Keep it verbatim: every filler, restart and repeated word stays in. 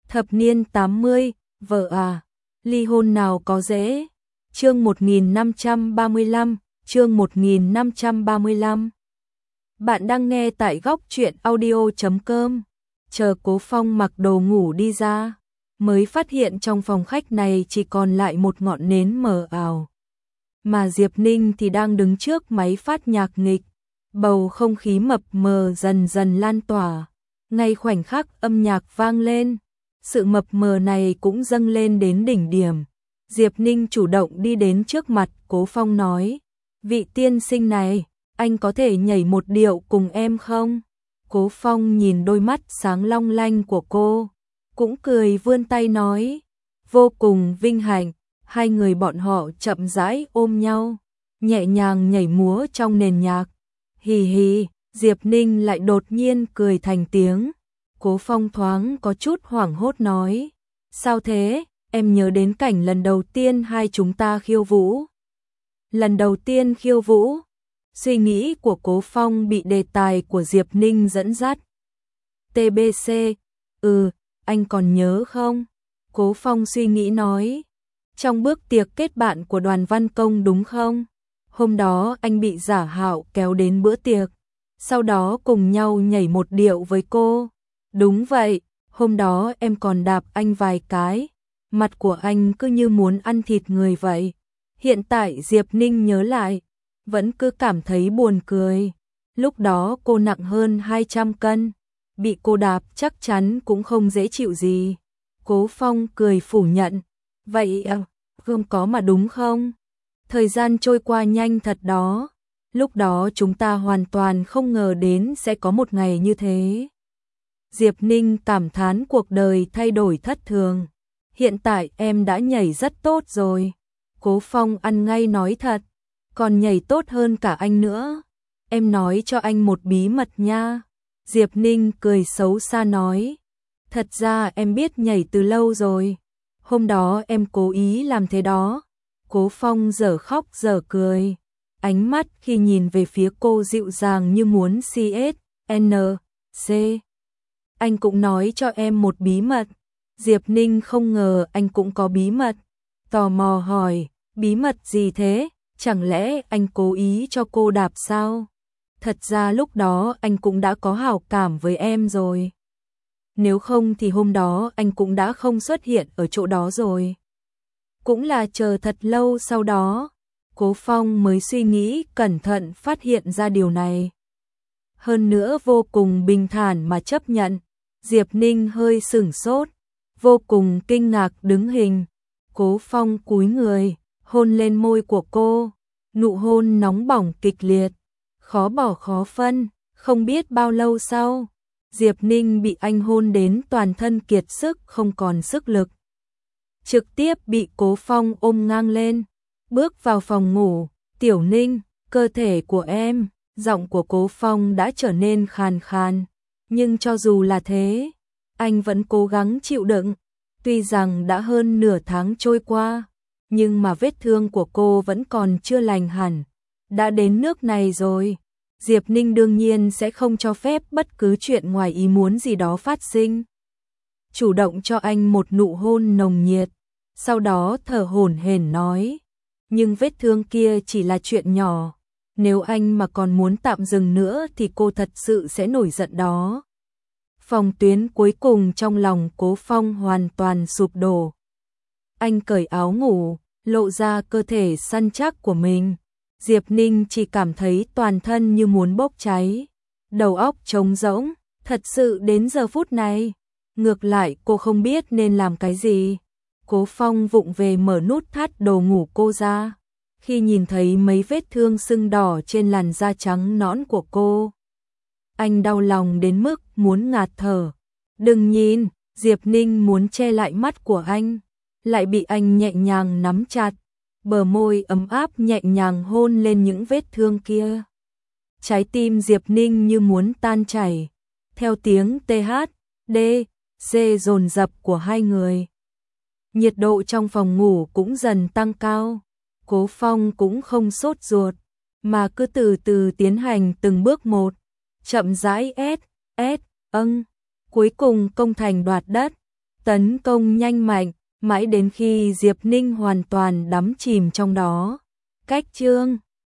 Thập niên tám mươi, vợ à, ly hôn nào có dễ. Chương một nghìn năm trăm ba mươi lăm, chương một nghìn năm trăm ba mươi lăm. Bạn đang nghe tại góc truyện audio chấm com. Chờ Cố Phong mặc đồ ngủ đi ra, mới phát hiện trong phòng khách này chỉ còn lại một ngọn nến mờ ảo. Mà Diệp Ninh thì đang đứng trước máy phát nhạc nghịch, bầu không khí mập mờ dần dần lan tỏa. Ngay khoảnh khắc âm nhạc vang lên, sự mập mờ này cũng dâng lên đến đỉnh điểm. Diệp Ninh chủ động đi đến trước mặt Cố Phong nói, vị tiên sinh này, anh có thể nhảy một điệu cùng em không? Cố Phong nhìn đôi mắt sáng long lanh của cô, cũng cười vươn tay nói, vô cùng vinh hạnh. Hai người bọn họ chậm rãi ôm nhau, nhẹ nhàng nhảy múa trong nền nhạc. Hì hì, Diệp Ninh lại đột nhiên cười thành tiếng. Cố Phong thoáng có chút hoảng hốt nói, sao thế, em nhớ đến cảnh lần đầu tiên hai chúng ta khiêu vũ. Lần đầu tiên khiêu vũ, suy nghĩ của Cố Phong bị đề tài của Diệp Ninh dẫn dắt. tê bê xê, ừ, anh còn nhớ không? Cố Phong suy nghĩ nói, trong bước tiệc kết bạn của Đoàn Văn Công đúng không? Hôm đó anh bị Giả Hạo kéo đến bữa tiệc, sau đó cùng nhau nhảy một điệu với cô. Đúng vậy, hôm đó em còn đạp anh vài cái, mặt của anh cứ như muốn ăn thịt người vậy. Hiện tại Diệp Ninh nhớ lại, vẫn cứ cảm thấy buồn cười. Lúc đó cô nặng hơn hai trăm cân, bị cô đạp chắc chắn cũng không dễ chịu gì. Cố Phong cười phủ nhận, vậy à, không có mà đúng không? Thời gian trôi qua nhanh thật đó, lúc đó chúng ta hoàn toàn không ngờ đến sẽ có một ngày như thế. Diệp Ninh cảm thán cuộc đời thay đổi thất thường. Hiện tại em đã nhảy rất tốt rồi. Cố Phong ăn ngay nói thật, còn nhảy tốt hơn cả anh nữa. Em nói cho anh một bí mật nha. Diệp Ninh cười xấu xa nói, thật ra em biết nhảy từ lâu rồi. Hôm đó em cố ý làm thế đó. Cố Phong dở khóc dở cười, ánh mắt khi nhìn về phía cô dịu dàng như muốn xê ét en xê. Anh cũng nói cho em một bí mật. Diệp Ninh không ngờ anh cũng có bí mật, tò mò hỏi, bí mật gì thế? Chẳng lẽ anh cố ý cho cô đạp sao? Thật ra lúc đó anh cũng đã có hảo cảm với em rồi. Nếu không thì hôm đó anh cũng đã không xuất hiện ở chỗ đó rồi. Cũng là chờ thật lâu sau đó, Cố Phong mới suy nghĩ cẩn thận phát hiện ra điều này. Hơn nữa vô cùng bình thản mà chấp nhận. Diệp Ninh hơi sửng sốt, vô cùng kinh ngạc đứng hình. Cố Phong cúi người, hôn lên môi của cô, nụ hôn nóng bỏng kịch liệt, khó bỏ khó phân. Không biết bao lâu sau, Diệp Ninh bị anh hôn đến toàn thân kiệt sức không còn sức lực, trực tiếp bị Cố Phong ôm ngang lên, bước vào phòng ngủ. Tiểu Ninh, cơ thể của em. Giọng của Cố Phong đã trở nên khàn khàn, nhưng cho dù là thế, anh vẫn cố gắng chịu đựng. Tuy rằng đã hơn nửa tháng trôi qua, nhưng mà vết thương của cô vẫn còn chưa lành hẳn. Đã đến nước này rồi, Diệp Ninh đương nhiên sẽ không cho phép bất cứ chuyện ngoài ý muốn gì đó phát sinh. Chủ động cho anh một nụ hôn nồng nhiệt, sau đó thở hổn hển nói, nhưng vết thương kia chỉ là chuyện nhỏ. Nếu anh mà còn muốn tạm dừng nữa thì cô thật sự sẽ nổi giận đó. Phòng tuyến cuối cùng trong lòng Cố Phong hoàn toàn sụp đổ. Anh cởi áo ngủ, lộ ra cơ thể săn chắc của mình. Diệp Ninh chỉ cảm thấy toàn thân như muốn bốc cháy, đầu óc trống rỗng. Thật sự đến giờ phút này, ngược lại cô không biết nên làm cái gì. Cố Phong vụng về mở nút thắt đồ ngủ cô ra. Khi nhìn thấy mấy vết thương sưng đỏ trên làn da trắng nõn của cô, anh đau lòng đến mức muốn ngạt thở. Đừng nhìn, Diệp Ninh muốn che lại mắt của anh, lại bị anh nhẹ nhàng nắm chặt, bờ môi ấm áp nhẹ nhàng hôn lên những vết thương kia. Trái tim Diệp Ninh như muốn tan chảy, theo tiếng tê hát, đê, xê dồn dập của hai người. Nhiệt độ trong phòng ngủ cũng dần tăng cao. Cố Phong cũng không sốt ruột, mà cứ từ từ tiến hành từng bước một, chậm rãi ép, ép, âng, cuối cùng công thành đoạt đất. tấn công nhanh mạnh, mãi đến khi Diệp Ninh hoàn toàn đắm chìm trong đó. Cách chương